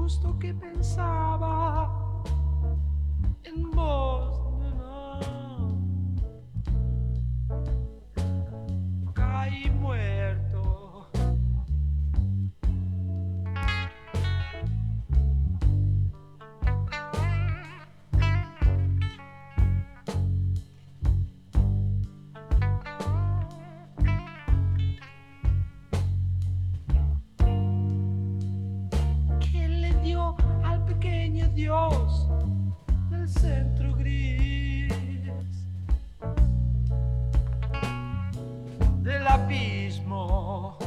justo que pensaba en vos, nena. Caí muerto. ¿Quién le dio al pequeño Dios del centro gris del abismo?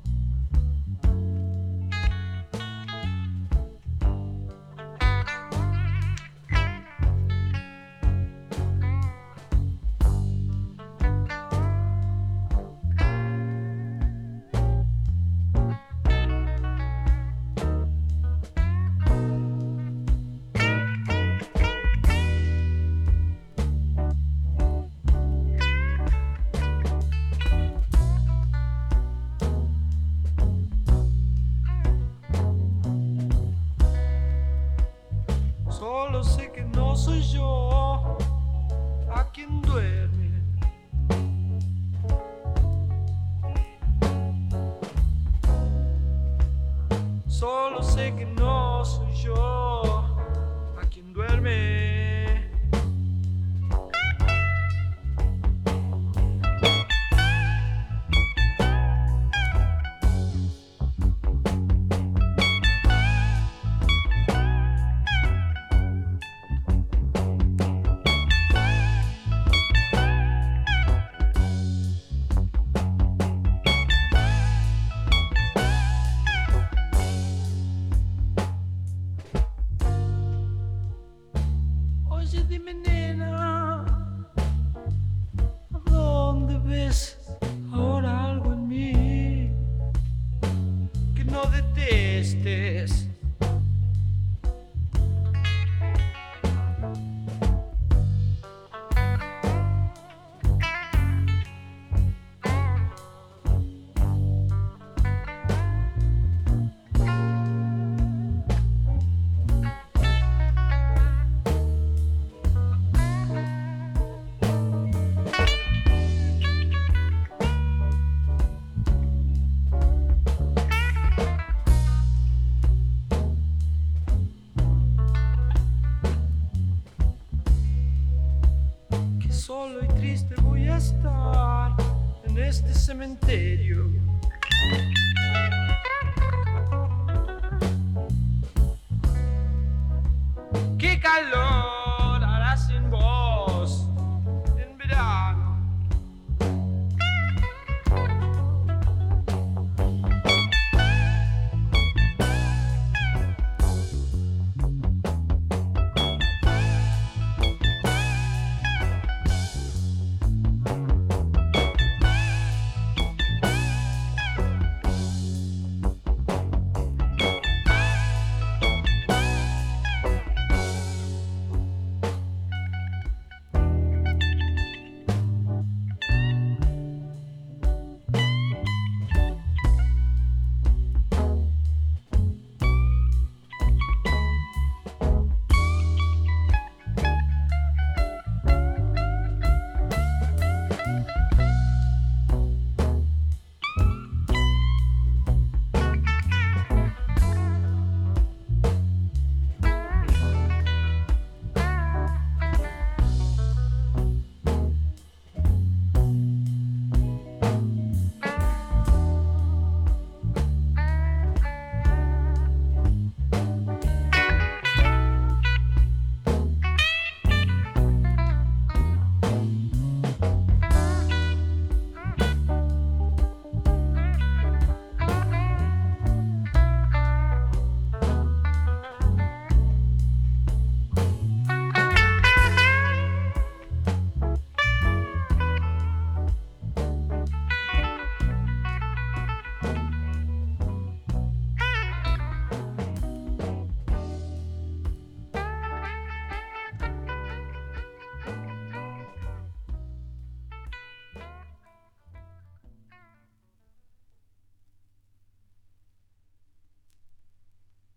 Solo sé que no soy yo a quien duerme. Solo sé que no soy yo a quien duerme. Oye, dime, nena, ¿a dónde ves ahora algo en mí que no detestes? Que solo y triste voy a estar en este cementerio. ¡Qué calor!